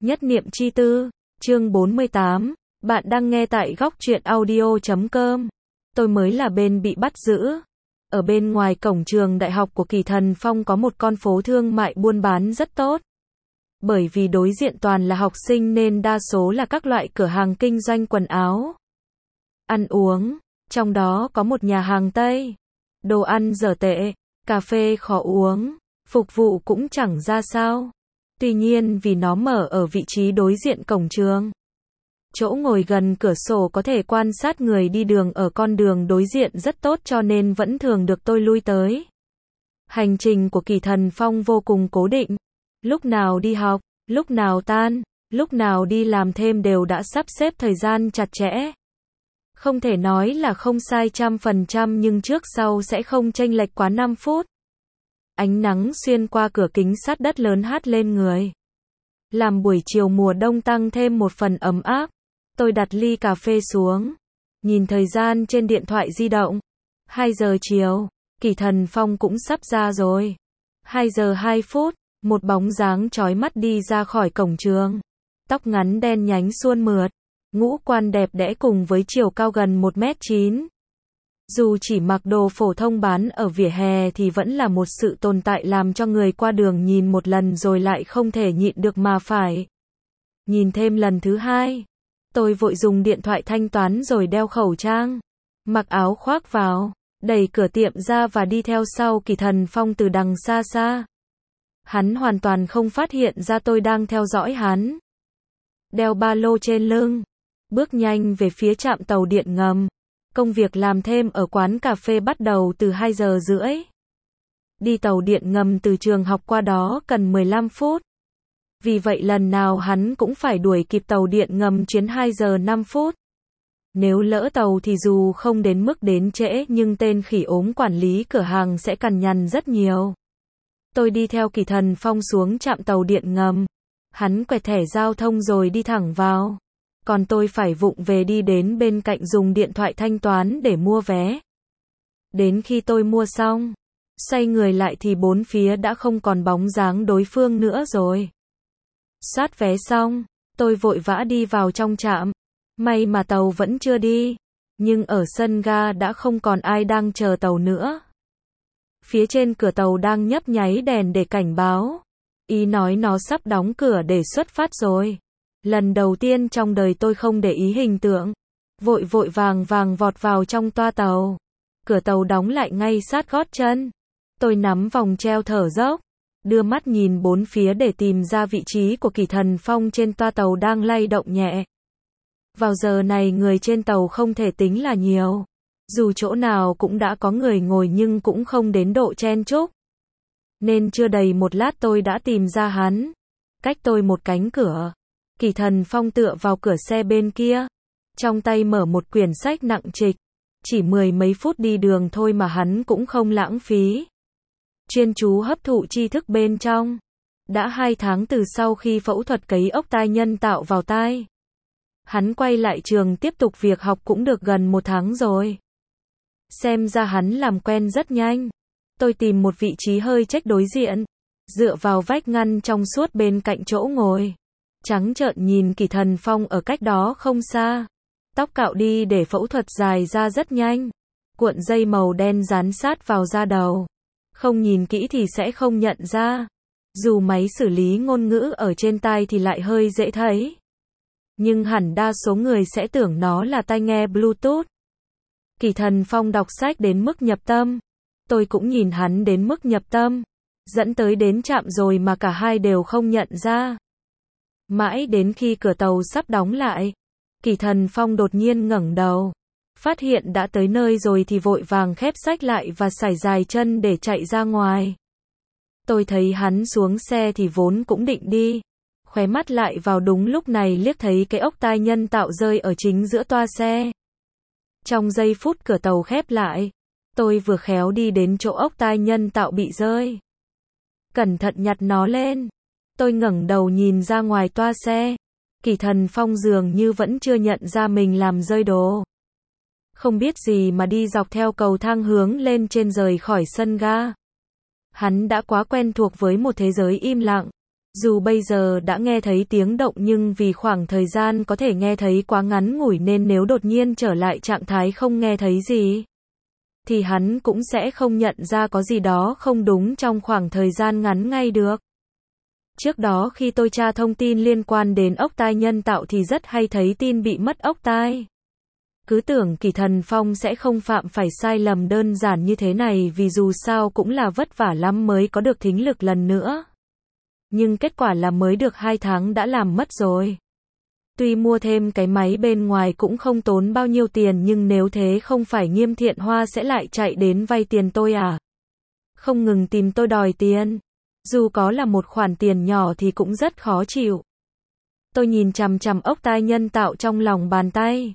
Nhất niệm chi tư, chương 48, bạn đang nghe tại góc truyện audio.com. Tôi mới là bên bị bắt giữ. Ở bên ngoài cổng trường đại học của Kỳ Thần Phong có một con phố thương mại buôn bán rất tốt. Bởi vì đối diện toàn là học sinh nên đa số là các loại cửa hàng kinh doanh quần áo, ăn uống, trong đó có một nhà hàng Tây. Đồ ăn dở tệ, cà phê khó uống, phục vụ cũng chẳng ra sao. Tuy nhiên vì nó mở ở vị trí đối diện cổng trường, chỗ ngồi gần cửa sổ có thể quan sát người đi đường ở con đường đối diện rất tốt cho nên vẫn thường được tôi lui tới. Hành trình của Kỳ Thần Phong vô cùng cố định. Lúc nào đi học, lúc nào tan, lúc nào đi làm thêm đều đã sắp xếp thời gian chặt chẽ. Không thể nói là không sai 100% nhưng trước sau sẽ không chênh lệch quá 5 phút. Ánh nắng xuyên qua cửa kính sắt đất lớn hắt lên người, làm buổi chiều mùa đông tăng thêm một phần ấm áp. Tôi đặt ly cà phê xuống, nhìn thời gian trên điện thoại di động. 2 giờ chiều, Kỳ Thần Phong cũng sắp ra rồi. 2 giờ 2 phút, một bóng dáng chói mắt đi ra khỏi cổng trường. Tóc ngắn đen nhánh suôn mượt, ngũ quan đẹp đẽ cùng với chiều cao gần 1m9. Dù chỉ mặc đồ phổ thông bán ở vỉa hè thì vẫn là một sự tồn tại làm cho người qua đường nhìn một lần rồi lại không thể nhịn được mà phải nhìn thêm lần thứ hai. Tôi vội dùng điện thoại thanh toán rồi đeo khẩu trang, mặc áo khoác vào, đẩy cửa tiệm ra và đi theo sau Kỳ Thần Phong từ đằng xa xa. Hắn hoàn toàn không phát hiện ra tôi đang theo dõi hắn. Đeo ba lô trên lưng, bước nhanh về phía trạm tàu điện ngầm. Công việc làm thêm ở quán cà phê bắt đầu từ 2 giờ rưỡi. Đi tàu điện ngầm từ trường học qua đó cần 15 phút. Vì vậy lần nào hắn cũng phải đuổi kịp tàu điện ngầm chuyến 2 giờ 5 phút. Nếu lỡ tàu thì dù không đến mức đến trễ nhưng tên khỉ ốm quản lý cửa hàng sẽ cằn nhằn rất nhiều. Tôi đi theo Kỳ Thần Phong xuống trạm tàu điện ngầm. Hắn quẹt thẻ giao thông rồi đi thẳng vào. Còn tôi phải vụng về đi đến bên cạnh dùng điện thoại thanh toán để mua vé. Đến khi tôi mua xong, xoay người lại thì bốn phía đã không còn bóng dáng đối phương nữa rồi. Soát vé xong, tôi vội vã đi vào trong trạm. May mà tàu vẫn chưa đi, nhưng ở sân ga đã không còn ai đang chờ tàu nữa. Phía trên cửa tàu đang nhấp nháy đèn để cảnh báo. Ý nói nó sắp đóng cửa để xuất phát rồi. Lần đầu tiên trong đời tôi không để ý hình tượng, vội vội vàng vọt vào trong toa tàu. Cửa tàu đóng lại ngay sát gót chân. Tôi nắm vòng treo thở dốc, đưa mắt nhìn bốn phía để tìm ra vị trí của Kỳ Thần Phong trên toa tàu đang lay động nhẹ. Vào giờ này người trên tàu không thể tính là nhiều. Dù chỗ nào cũng đã có người ngồi nhưng cũng không đến độ chen chúc. Nên chưa đầy một lát tôi đã tìm ra hắn. Cách tôi một cánh cửa. Kỳ Thần Phong tựa vào cửa xe bên kia, trong tay mở một quyển sách nặng trịch. Chỉ 10 mấy phút đi đường thôi mà hắn cũng không lãng phí. Chuyên chú hấp thụ tri thức bên trong. Đã 2 tháng từ sau khi phẫu thuật cấy ốc tai nhân tạo vào tai. Hắn quay lại trường tiếp tục việc học cũng được gần 1 tháng rồi. Xem ra hắn làm quen rất nhanh. Tôi tìm một vị trí hơi chếch đối diện, dựa vào vách ngăn trong suốt bên cạnh chỗ ngồi. Trắng trợn nhìn Kỳ Thần Phong ở cách đó không xa. Tóc cạo đi để phẫu thuật dài ra rất nhanh. Cuộn dây màu đen dán sát vào da đầu. Không nhìn kỹ thì sẽ không nhận ra. Dù máy xử lý ngôn ngữ ở trên tai thì lại hơi dễ thấy. Nhưng hẳn đa số người sẽ tưởng nó là tai nghe Bluetooth. Kỳ Thần Phong đọc sách đến mức nhập tâm. Tôi cũng nhìn hắn đến mức nhập tâm. Dẫn tới đến trạm rồi mà cả hai đều không nhận ra. Mãi đến khi cửa tàu sắp đóng lại, Kỳ Thần Phong đột nhiên ngẩng đầu. Phát hiện đã tới nơi rồi thì vội vàng khép sách lại và sải dài chân để chạy ra ngoài. Tôi thấy hắn xuống xe thì vốn cũng định đi. Khóe mắt lại vào đúng lúc này liếc thấy cái ốc tai nhân tạo rơi ở chính giữa toa xe. Trong giây phút cửa tàu khép lại, tôi vừa khéo đi đến chỗ ốc tai nhân tạo bị rơi. Cẩn thận nhặt nó lên. Tôi ngẩng đầu nhìn ra ngoài toa xe. Kỳ Thần Phong dường như vẫn chưa nhận ra mình làm rơi đồ. Không biết gì mà đi dọc theo cầu thang hướng lên trên rời khỏi sân ga. Hắn đã quá quen thuộc với một thế giới im lặng. Dù bây giờ đã nghe thấy tiếng động nhưng vì khoảng thời gian có thể nghe thấy quá ngắn ngủi nên nếu đột nhiên trở lại trạng thái không nghe thấy gì, thì hắn cũng sẽ không nhận ra có gì đó không đúng trong khoảng thời gian ngắn ngay được. Trước đó khi tôi tra thông tin liên quan đến ốc tai nhân tạo thì rất hay thấy tin bị mất ốc tai. Cứ tưởng Kỳ Thần Phong sẽ không phạm phải sai lầm đơn giản như thế này vì dù sao cũng là vất vả lắm mới có được thính lực lần nữa. Nhưng kết quả là mới được 2 tháng đã làm mất rồi. Tuy mua thêm cái máy bên ngoài cũng không tốn bao nhiêu tiền nhưng nếu thế không phải Nghiêm Thiện Hoa sẽ lại chạy đến vay tiền tôi à? Không ngừng tìm tôi đòi tiền. Dù có là một khoản tiền nhỏ thì cũng rất khó chịu. Tôi nhìn chằm chằm ốc tai nhân tạo trong lòng bàn tay.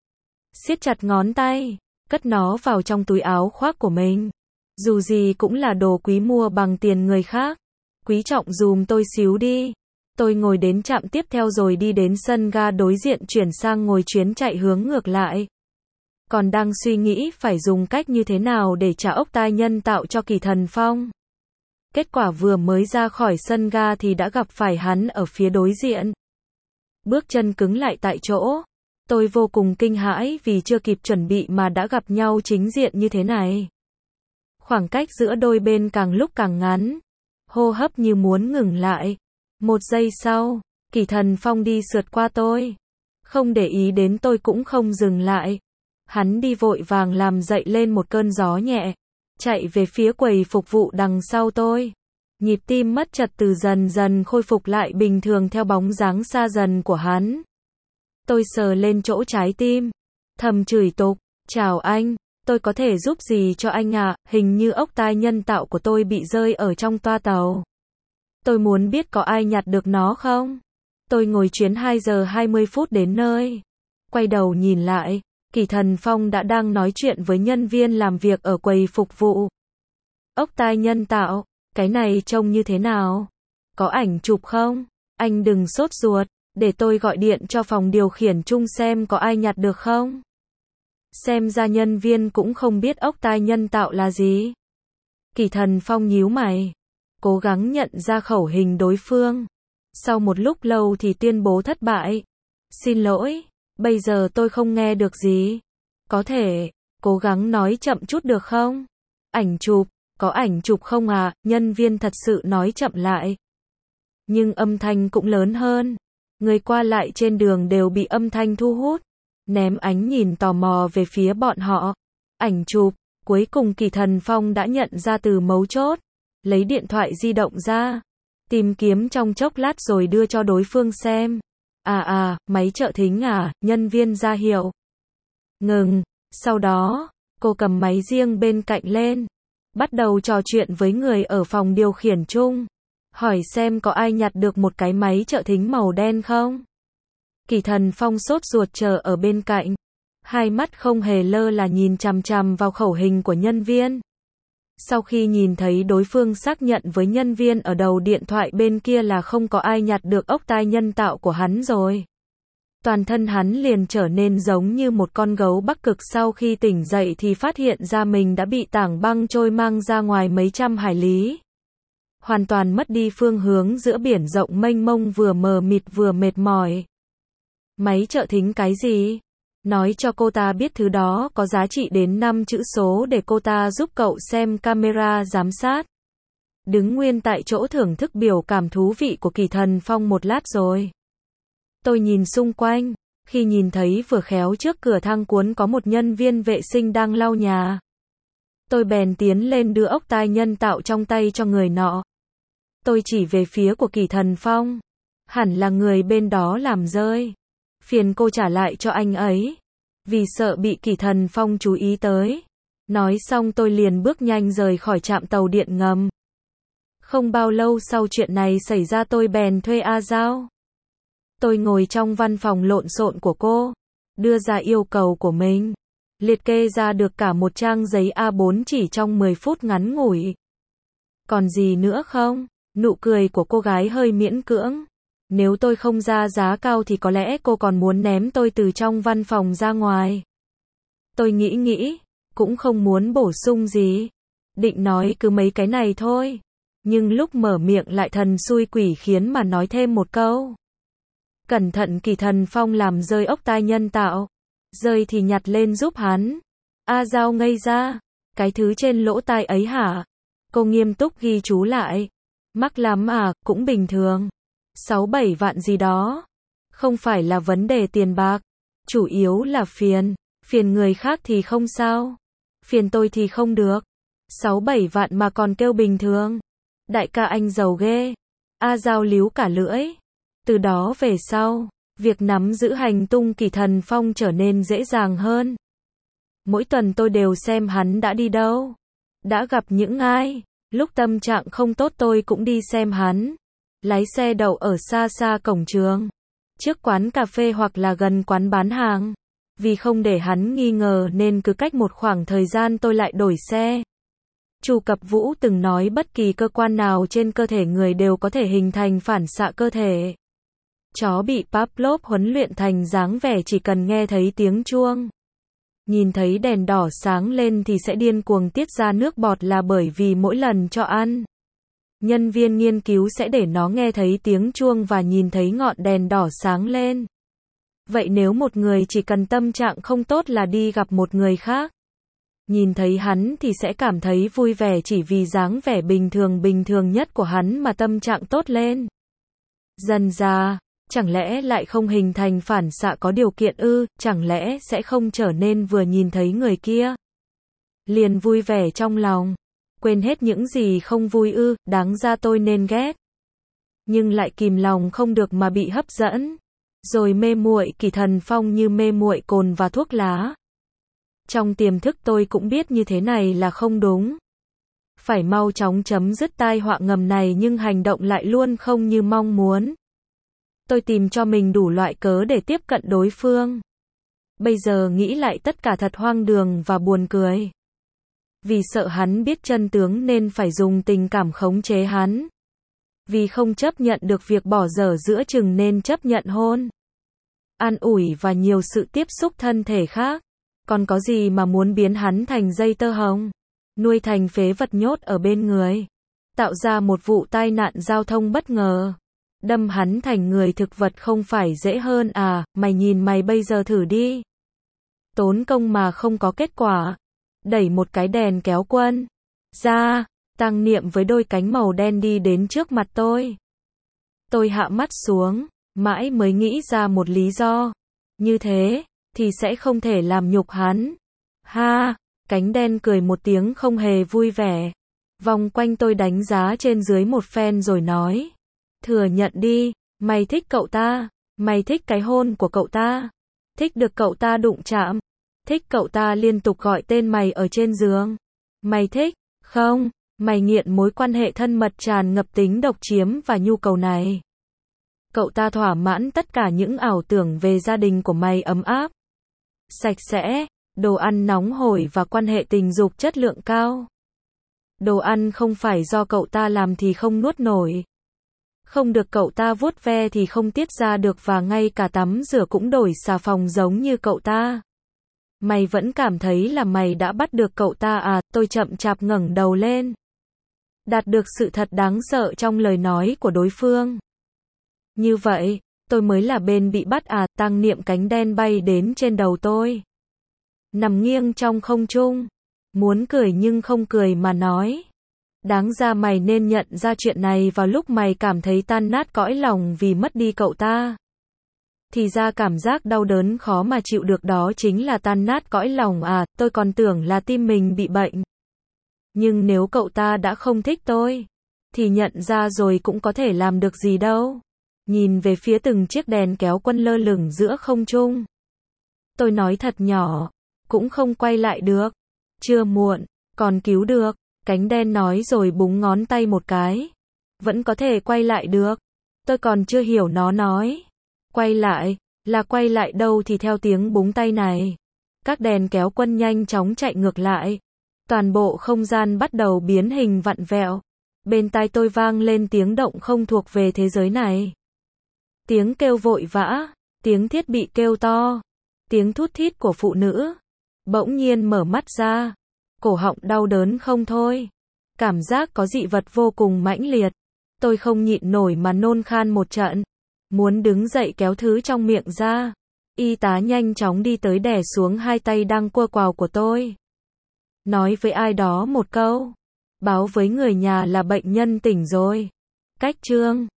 Siết chặt ngón tay, cất nó vào trong túi áo khoác của mình. Dù gì cũng là đồ quý mua bằng tiền người khác. Quý trọng dùm tôi xíu đi. Tôi ngồi đến trạm tiếp theo rồi đi đến sân ga đối diện chuyển sang ngồi chuyến chạy hướng ngược lại. Còn đang suy nghĩ phải dùng cách như thế nào để trả ốc tai nhân tạo cho Kỳ Thần Phong. Kết quả vừa mới ra khỏi sân ga thì đã gặp phải hắn ở phía đối diện. Bước chân cứng lại tại chỗ. Tôi vô cùng kinh hãi vì chưa kịp chuẩn bị mà đã gặp nhau chính diện như thế này. Khoảng cách giữa đôi bên càng lúc càng ngắn. Hô hấp như muốn ngừng lại. 1 giây sau, Kỳ Thần Phong đi sượt qua tôi. Không để ý đến tôi cũng không dừng lại. Hắn đi vội vàng làm dậy lên một cơn gió nhẹ. Chạy về phía quầy phục vụ đằng sau tôi. Nhịp tim mất trật tự dần dần khôi phục lại bình thường theo bóng dáng xa dần của hắn. Tôi sờ lên chỗ trái tim. Thầm chửi tục. Chào anh, tôi có thể giúp gì cho anh ạ? Hình như ốc tai nhân tạo của tôi bị rơi ở trong toa tàu. Tôi muốn biết có ai nhặt được nó không? Tôi ngồi chuyến 2 giờ 20 phút đến nơi. Quay đầu nhìn lại, Kỳ Thần Phong đã đang nói chuyện với nhân viên làm việc ở quầy phục vụ. Ốc tai nhân tạo, cái này trông như thế nào? Có ảnh chụp không? Anh đừng sốt ruột, để tôi gọi điện cho phòng điều khiển chung xem có ai nhặt được không? Xem ra nhân viên cũng không biết ốc tai nhân tạo là gì. Kỳ Thần Phong nhíu mày, cố gắng nhận ra khẩu hình đối phương. Sau một lúc lâu thì tuyên bố thất bại. Xin lỗi, bây giờ tôi không nghe được gì. Có thể, cố gắng nói chậm chút được không? Ảnh chụp, có ảnh chụp không à? Nhân viên thật sự nói chậm lại. Nhưng âm thanh cũng lớn hơn. Người qua lại trên đường đều bị âm thanh thu hút. Ném ánh nhìn tò mò về phía bọn họ. Ảnh chụp, cuối cùng Kỳ Thần Phong đã nhận ra từ mấu chốt. Lấy điện thoại di động ra. Tìm kiếm trong chốc lát rồi đưa cho đối phương xem. Máy trợ thính à? Nhân viên ra hiệu. Ngừng. Sau đó, cô cầm máy riêng bên cạnh lên. Bắt đầu trò chuyện với người ở phòng điều khiển chung. Hỏi xem có ai nhặt được một cái máy trợ thính màu đen không? Kỳ Thần Phong sốt ruột chờ ở bên cạnh. Hai mắt không hề lơ là nhìn chằm chằm vào khẩu hình của nhân viên. Sau khi nhìn thấy đối phương xác nhận với nhân viên ở đầu điện thoại bên kia là không có ai nhặt được ốc tai nhân tạo của hắn rồi. Toàn thân hắn liền trở nên giống như một con gấu Bắc Cực sau khi tỉnh dậy thì phát hiện ra mình đã bị tảng băng trôi mang ra ngoài mấy trăm hải lý. Hoàn toàn mất đi phương hướng giữa biển rộng mênh mông vừa mờ mịt vừa mệt mỏi. Máy trợ thính cái gì? Nói cho cô ta biết thứ đó có giá trị đến 5 chữ số để cô ta giúp cậu xem camera giám sát. Đứng nguyên tại chỗ thưởng thức biểu cảm thú vị của Kỳ Thần Phong một lát rồi. Tôi nhìn xung quanh, khi nhìn thấy vừa khéo trước cửa thang cuốn có một nhân viên vệ sinh đang lau nhà. Tôi bèn tiến lên đưa ốc tai nhân tạo trong tay cho người nọ. Tôi chỉ về phía của Kỳ Thần Phong. Hẳn là người bên đó làm rơi. Phiền cô trả lại cho anh ấy. Vì sợ bị Kỳ Thần Phong chú ý tới. Nói xong tôi liền bước nhanh rời khỏi trạm tàu điện ngầm. Không bao lâu sau chuyện này xảy ra tôi bèn thuê A Giao. Tôi ngồi trong văn phòng lộn xộn của cô. Đưa ra yêu cầu của mình. Liệt kê ra được cả một trang giấy A4 chỉ trong 10 phút ngắn ngủi. Còn gì nữa không? Nụ cười của cô gái hơi miễn cưỡng. Nếu tôi không ra giá cao thì có lẽ cô còn muốn ném tôi từ trong văn phòng ra ngoài. Tôi nghĩ, cũng không muốn bổ sung gì. Định nói cứ mấy cái này thôi. Nhưng lúc mở miệng lại thần xui quỷ khiến mà nói thêm một câu. Cẩn thận, Kỳ Thần Phong làm rơi ốc tai nhân tạo. Rơi thì nhặt lên giúp hắn. A Giao ngây ra. Cái thứ trên lỗ tai ấy hả? Cô nghiêm túc ghi chú lại. Mắc lắm à, cũng bình thường. 6-7 vạn gì đó. Không phải là vấn đề tiền bạc. Chủ yếu là phiền. Phiền người khác thì không sao. Phiền tôi thì không được. 6-7 vạn mà còn kêu bình thường. Đại ca anh giàu ghê. A Giao líu cả lưỡi. Từ đó về sau, việc nắm giữ hành tung Kỳ Thần Phong trở nên dễ dàng hơn. Mỗi tuần tôi đều xem hắn đã đi đâu, đã gặp những ai. Lúc tâm trạng không tốt tôi cũng đi xem hắn. Lái xe đậu ở xa xa cổng trường, trước quán cà phê hoặc là gần quán bán hàng. Vì không để hắn nghi ngờ nên cứ cách một khoảng thời gian tôi lại đổi xe. Chu Cập Vũ từng nói bất kỳ cơ quan nào trên cơ thể người đều có thể hình thành phản xạ cơ thể. Chó bị Pavlov huấn luyện thành dáng vẻ chỉ cần nghe thấy tiếng chuông, nhìn thấy đèn đỏ sáng lên thì sẽ điên cuồng tiết ra nước bọt, là bởi vì mỗi lần cho ăn, nhân viên nghiên cứu sẽ để nó nghe thấy tiếng chuông và nhìn thấy ngọn đèn đỏ sáng lên. Vậy nếu một người chỉ cần tâm trạng không tốt là đi gặp một người khác, nhìn thấy hắn thì sẽ cảm thấy vui vẻ chỉ vì dáng vẻ bình thường nhất của hắn mà tâm trạng tốt lên. Dần ra, chẳng lẽ lại không hình thành phản xạ có điều kiện ư? Chẳng lẽ sẽ không trở nên vừa nhìn thấy người kia liền vui vẻ trong lòng, quên hết những gì không vui ư? Đáng ra tôi nên ghét, nhưng lại kìm lòng không được mà bị hấp dẫn, rồi mê muội Kỳ Thần Phong như mê muội cồn và thuốc lá. Trong tiềm thức tôi cũng biết như thế này là không đúng. Phải mau chóng chấm dứt tai họa ngầm này, nhưng hành động lại luôn không như mong muốn. Tôi tìm cho mình đủ loại cớ để tiếp cận đối phương. Bây giờ nghĩ lại tất cả thật hoang đường và buồn cười. Vì sợ hắn biết chân tướng nên phải dùng tình cảm khống chế hắn. Vì không chấp nhận được việc bỏ dở giữa chừng nên chấp nhận hôn, an ủi và nhiều sự tiếp xúc thân thể khác. Còn có gì mà muốn biến hắn thành dây tơ hồng, nuôi thành phế vật nhốt ở bên người, tạo ra một vụ tai nạn giao thông bất ngờ, đâm hắn thành người thực vật không phải dễ hơn à? Mày nhìn mày bây giờ thử đi. Tốn công mà không có kết quả. Đẩy một cái đèn kéo quân ra, Tăng Niệm với đôi cánh màu đen đi đến trước mặt tôi. Tôi hạ mắt xuống, mãi mới nghĩ ra một lý do. Như thế thì sẽ không thể làm nhục hắn. Ha, cánh đen cười một tiếng không hề vui vẻ. Vòng quanh tôi đánh giá trên dưới một phen rồi nói. Thừa nhận đi, mày thích cậu ta, mày thích cái hôn của cậu ta, thích được cậu ta đụng chạm, thích cậu ta liên tục gọi tên mày ở trên giường. Mày thích, không, mày nghiện mối quan hệ thân mật tràn ngập tính độc chiếm và nhu cầu này. Cậu ta thỏa mãn tất cả những ảo tưởng về gia đình của mày ấm áp, sạch sẽ, đồ ăn nóng hổi và quan hệ tình dục chất lượng cao. Đồ ăn không phải do cậu ta làm thì không nuốt nổi, không được cậu ta vuốt ve thì không tiết ra được, và ngay cả tắm rửa cũng đổi xà phòng giống như cậu ta. Mày vẫn cảm thấy là mày đã bắt được cậu ta à? Tôi chậm chạp ngẩng đầu lên, đạt được sự thật đáng sợ trong lời nói của đối phương. Như vậy, tôi mới là bên bị bắt à? Tăng Niệm cánh đen bay đến trên đầu tôi, nằm nghiêng trong không trung, muốn cười nhưng không cười mà nói. Đáng ra mày nên nhận ra chuyện này vào lúc mày cảm thấy tan nát cõi lòng vì mất đi cậu ta. Thì ra cảm giác đau đớn khó mà chịu được đó chính là tan nát cõi lòng à? Tôi còn tưởng là tim mình bị bệnh. Nhưng nếu cậu ta đã không thích tôi, thì nhận ra rồi cũng có thể làm được gì đâu. Nhìn về phía từng chiếc đèn kéo quân lơ lửng giữa không trung, tôi nói thật nhỏ, cũng không quay lại được. Chưa muộn, còn cứu được. Cánh đen nói rồi búng ngón tay một cái. Vẫn có thể quay lại được. Tôi còn chưa hiểu nó nói. Quay lại, là quay lại đâu thì theo tiếng búng tay này. Các đèn kéo quân nhanh chóng chạy ngược lại. Toàn bộ không gian bắt đầu biến hình vặn vẹo. Bên tai tôi vang lên tiếng động không thuộc về thế giới này. Tiếng kêu vội vã, tiếng thiết bị kêu to, tiếng thút thít của phụ nữ. Bỗng nhiên mở mắt ra, cổ họng đau đớn không thôi. Cảm giác có dị vật vô cùng mãnh liệt. Tôi không nhịn nổi mà nôn khan một trận. Muốn đứng dậy kéo thứ trong miệng ra. Y tá nhanh chóng đi tới đè xuống hai tay đang quơ quào của tôi. Nói với ai đó một câu. Báo với người nhà là bệnh nhân tỉnh rồi. Cách chương